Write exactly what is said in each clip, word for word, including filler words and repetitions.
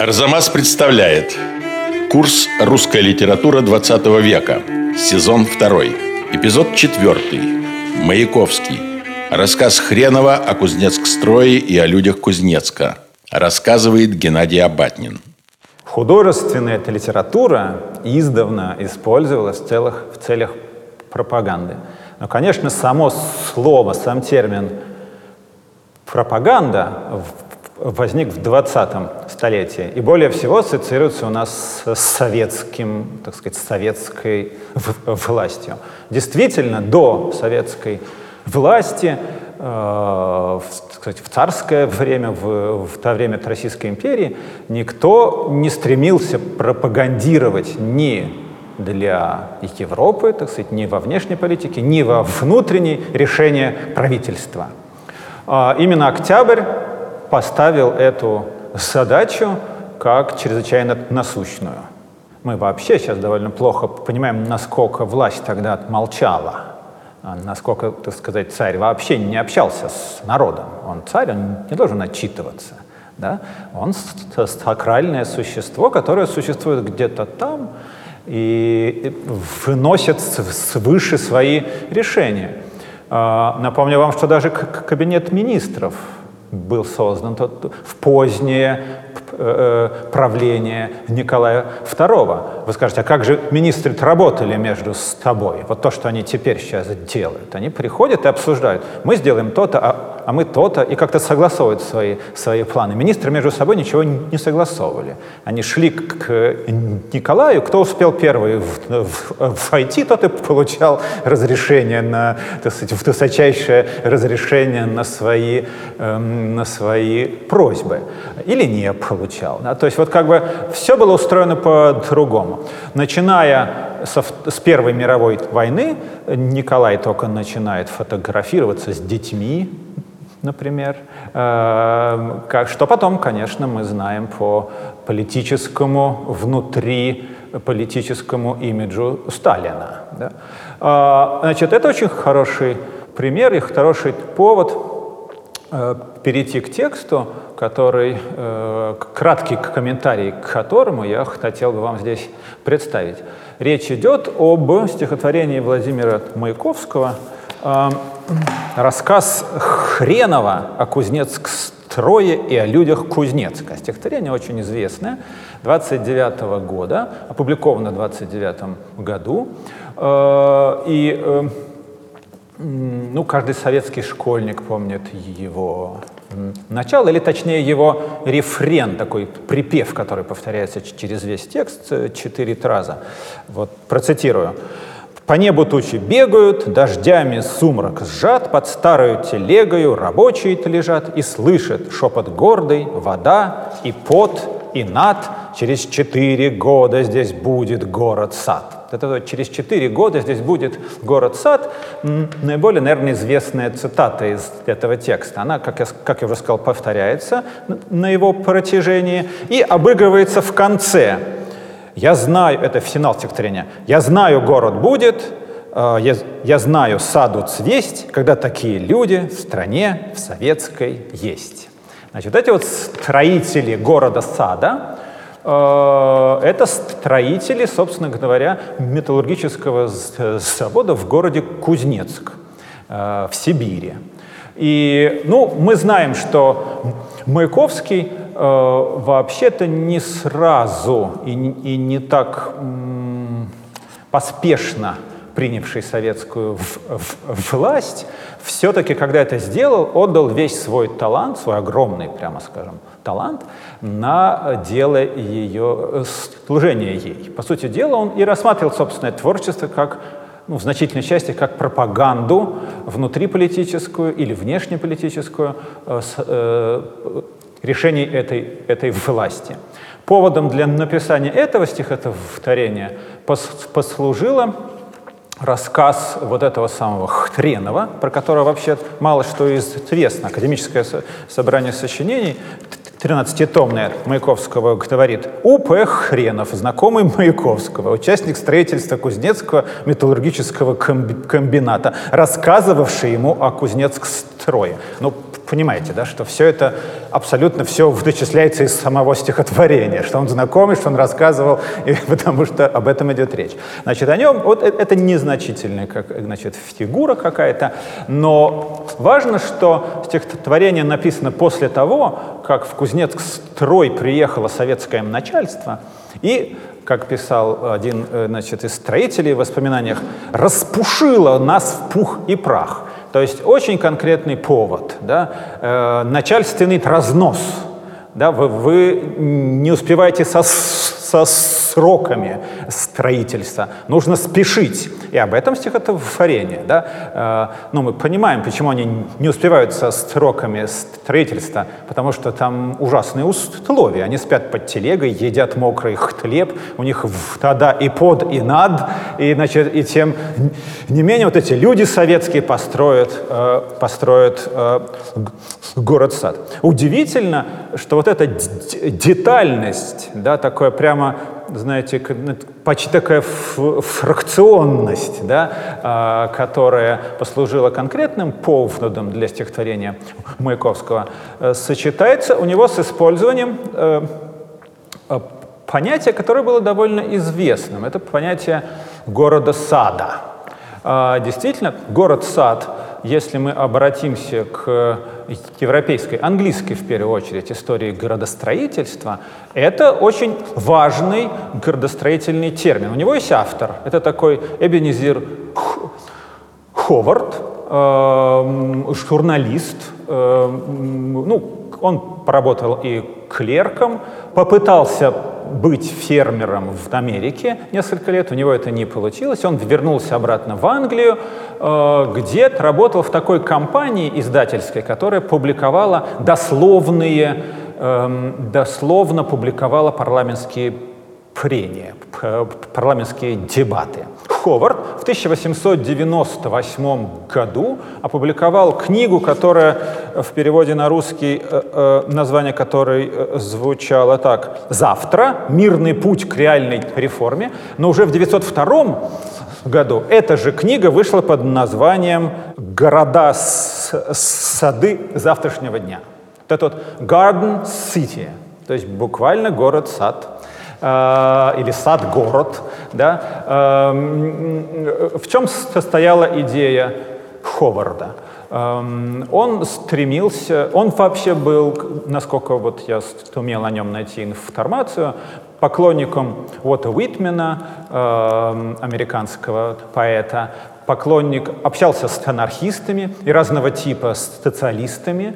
Арзамас представляет курс «Русская литература двадцатого века», сезон второй, эпизод четвертый. Маяковский. Рассказ Хренова о Кузнецкстрое и о людях Кузнецка. Рассказывает Геннадий Абатнин. Художественная эта литература издавна использовалась в целях, в целях пропаганды. Но, конечно, само слово, сам термин «пропаганда» возник в двадцатом столетии и более всего ассоциируется у нас с советским, так сказать, советской властью. Действительно, до советской власти, э, в, сказать, в царское время, в, в то время Российской империи, никто не стремился пропагандировать ни для Европы, так сказать, ни во внешней политике, ни во внутренней решения правительства. А именно Октябрь поставил эту задачу как чрезвычайно насущную. Мы вообще сейчас довольно плохо понимаем, насколько власть тогда молчала, насколько, так сказать, царь вообще не общался с народом. Он царь, он не должен отчитываться. Да? Он сакральное существо, которое существует где-то там и выносит свыше свои решения. Напомню вам, что даже кабинет министров был создан в позднее правление Николая второго. Вы скажете, а как же министры работали между собой? Вот то, что они теперь сейчас делают. Они приходят и обсуждают. Мы сделаем то-то, а, а мы то-то, и как-то согласовывают свои, свои планы. Министры между собой ничего не согласовывали. Они шли к Николаю, кто успел первый войти, тот и получал разрешение на, так сказать, высочайшее разрешение на свои, эм, на свои просьбы. Или не получал. Да? То есть вот как бы все было устроено по-другому. Начиная со, с Первой мировой войны, Николай только начинает фотографироваться с детьми, например, э, как, что потом, конечно, мы знаем по политическому, внутри политическому имиджу Сталина. Да? Э, значит, это очень хороший пример и хороший повод э, перейти к тексту, который, э, краткий комментарий к которому я хотел бы вам здесь представить. Речь идет об стихотворении Владимира Маяковского, э, рассказ Хренова о Кузнецкстрое и о людях Кузнецка. Стихотворение очень известное, двадцать девятого года, опубликовано в двадцать девятом году. Э, и э, ну, каждый советский школьник помнит его начало, или точнее его рефрен, такой припев, который повторяется через весь текст четыре раза. Вот процитирую. «По небу тучи бегают, дождями сумрак сжат, под старою телегою рабочие-то лежат, и слышат шепот гордый, вода, и пот, и над, через четыре года здесь будет город-сад». Это через четыре года здесь будет город-сад. Наиболее, наверное, известная цитата из этого текста. Она, как я, как я уже сказал, повторяется на его протяжении и обыгрывается в конце. «Я знаю», это финал стихотворения, «я знаю, город будет, я, я знаю, саду цвесть, когда такие люди в стране в советской есть». Значит, эти вот строители города-сада, это строители, собственно говоря, металлургического завода в городе Кузнецк в Сибири. И, ну, мы знаем, что Маяковский вообще-то не сразу и, и не так м, поспешно принявший советскую в, в, власть, все-таки, когда это сделал, отдал весь свой талант, свой огромный, прямо скажем, талант, на дело ее служения ей. По сути дела, он и рассматривал собственное творчество как, ну, в значительной части как пропаганду внутриполитическую или внешнеполитическую э, э, решений этой, этой власти. Поводом для написания этого стихотворения послужило рассказ вот этого самого Хренова, про которого вообще мало что известно. Академическое собрание сочинений, тринадцатитомное, Маяковского, говорит: У П Хренов, знакомый Маяковского, участник строительства Кузнецкого металлургического комбината, рассказывавший ему о Кузнецкстрое. Ну, понимаете, да, что все это абсолютно все вычисляется из самого стихотворения, что он знакомый, что он рассказывал, и потому что об этом идет речь. Значит, о нем вот это незначительная, как, значит, фигура какая-то, но важно, что стихотворение написано после того, как в Кузнецк-Строй приехало советское начальство, и, как писал один, значит, из строителей в воспоминаниях, распушило нас в пух и прах. То есть очень конкретный повод, да, э, начальственный разнос. Да, вы, вы не успеваете со, со сроками строительства, нужно спешить. И об этом стихотворение. Да? Э, ну, мы понимаем, почему они не успевают со сроками строительства, потому что там ужасные условия. Они спят под телегой, едят мокрый хлеб, у них вода и под, и над, и, значит, и тем не менее вот эти люди советские построят, э, построят э, город-сад. Удивительно, что вот эта детальность, да, такое прямо, знаете, почти такая фракционность, да, которая послужила конкретным поводом для стихотворения Маяковского, сочетается у него с использованием понятия, которое было довольно известным. Это понятие города-сада. Действительно, город-сад, если мы обратимся к европейской, английской, в первую очередь, истории городостроительства, это очень важный городостроительный термин. У него есть автор. Это такой Эбенезер Ховард, э, журналист. Э, ну, он поработал и клерком, попытался быть фермером в Америке несколько лет, у него это не получилось, он вернулся обратно в Англию, где работал в такой компании издательской, которая публиковала дословные, дословно публиковала парламентские прения, парламентские дебаты. Ховард в тысяча восемьсот девяносто восьмом году опубликовал книгу, которая в переводе на русский, название которой звучало так: «Завтра. Мирный путь к реальной реформе». Но уже в девятьсот втором году эта же книга вышла под названием «Города, сады завтрашнего дня». Вот это вот «Garden City», то есть буквально город-сад. Или сад-город. Да? В чем состояла идея Ховарда? Он стремился, он вообще был, насколько вот я сумел о нем найти информацию, поклонником Уотта Уитмена, американского поэта, поклонник, общался с анархистами и разного типа с социалистами.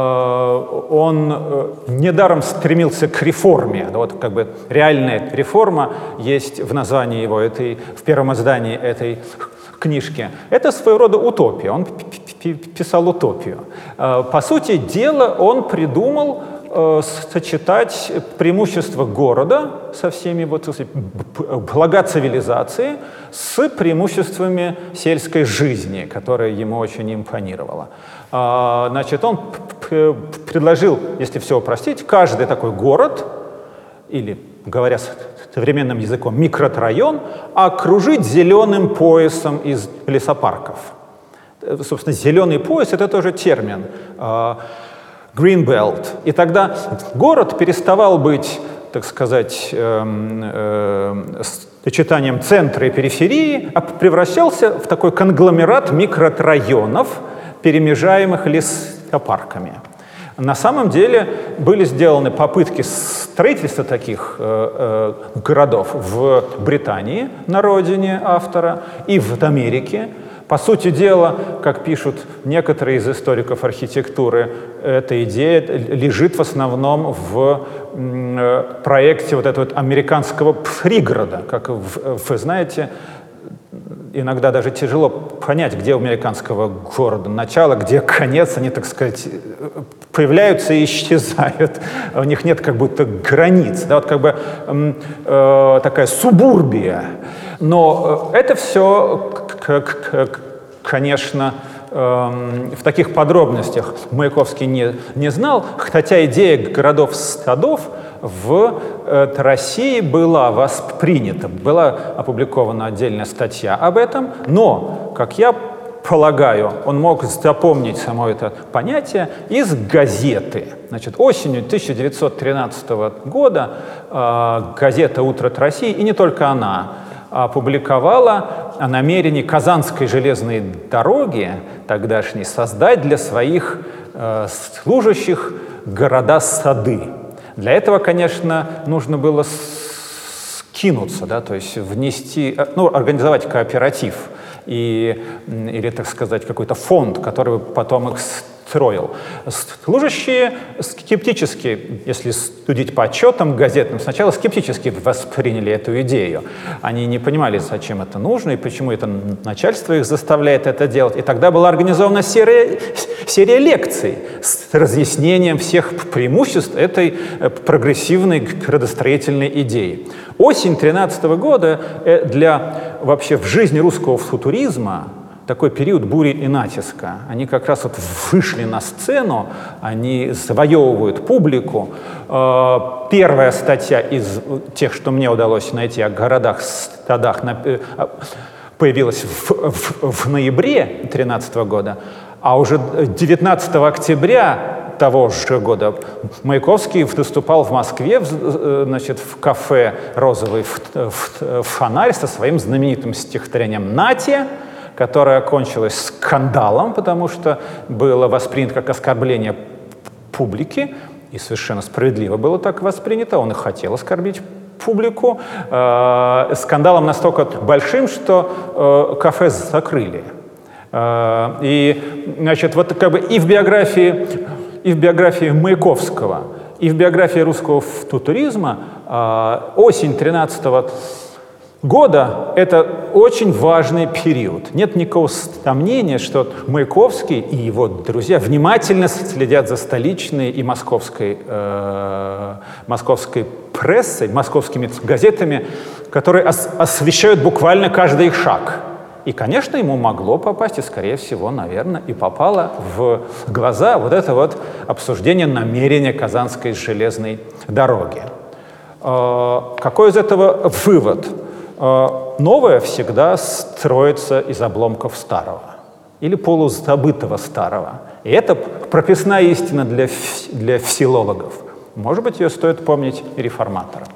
Он недаром стремился к реформе. Вот как бы реальная реформа есть в названии его, этой, в первом издании этой книжки. Это своего рода утопия. Он писал утопию. По сути дела, он придумал сочетать преимущества города со всеми вот, блага цивилизации с преимуществами сельской жизни, которая ему очень импонировала. Значит, он предложил, если все упростить, каждый такой город, или, говоря современным языком, микрорайон, окружить зеленым поясом из лесопарков. Собственно, зеленый пояс — это тоже термин. Green Belt. И тогда город переставал быть, так сказать, э, э, сочетанием центра и периферии, а превращался в такой конгломерат микрорайонов, перемежаемых лесопарками. На самом деле были сделаны попытки строительства таких э, э, городов в Британии, на родине автора, и в Америке. По сути дела, как пишут некоторые из историков архитектуры, эта идея лежит в основном в проекте вот этого вот американского пригорода. Как вы знаете, иногда даже тяжело понять, где у американского города начало, где конец. Они, так сказать, появляются и исчезают. У них нет как будто границ. Да, вот как бы э, такая субурбия. Но это все, конечно, в таких подробностях Маяковский не, не знал, хотя идея городов-садов в России была воспринята, была опубликована отдельная статья об этом, но, как я полагаю, он мог запомнить само это понятие из газеты. Значит, осенью тысяча девятьсот тринадцатого года э, газета «Утро России», и не только она, опубликовала о намерении Казанской железной дороги тогдашней создать для своих э, служащих города-сады. Для этого, конечно, нужно было скинуться, да, то есть внести, ну, организовать кооператив и, или, так сказать, какой-то фонд, который потом их строил. Служащие скептически, если судить по отчетам газетным, сначала скептически восприняли эту идею. Они не понимали, зачем это нужно и почему это начальство их заставляет это делать. И тогда была организована серия, серия лекций с разъяснением всех преимуществ этой прогрессивной градостроительной идеи. Осень две тысячи тринадцатого года для вообще в жизни русского футуризма такой период бури и натиска. Они как раз вот вышли на сцену, они завоевывают публику. Первая статья из тех, что мне удалось найти о городах, стадах, появилась в, в, в ноябре две тысячи тринадцатого года, а уже девятнадцатого октября того же года Маяковский выступал в Москве, значит, в кафе «Розовый фонарь» со своим знаменитым стихотворением «Нате», которое окончилось скандалом, потому что было воспринято как оскорбление публики, и совершенно справедливо было так воспринято, он и хотел оскорбить публику, э, скандалом настолько большим, что э, кафе закрыли. Э, и, значит, вот как бы и в биографии, и в биографии Маяковского, и в биографии русского футуризма э, осень тринадцатого года — это очень важный период. Нет никакого сомнения, что Маяковский и его друзья внимательно следят за столичной и московской, э, московской прессой, московскими газетами, которые ос- освещают буквально каждый их шаг. И, конечно, ему могло попасть, и, скорее всего, наверное, и попало в глаза вот это вот обсуждение намерения Казанской железной дороги. Э, какой из этого вывод? Новое всегда строится из обломков старого или полузабытого старого. И это прописная истина для, для филологов. Может быть, ее стоит помнить и реформаторам.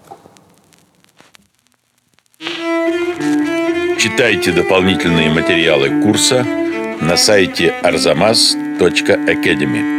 Читайте дополнительные материалы курса на сайте арзамас точка академи.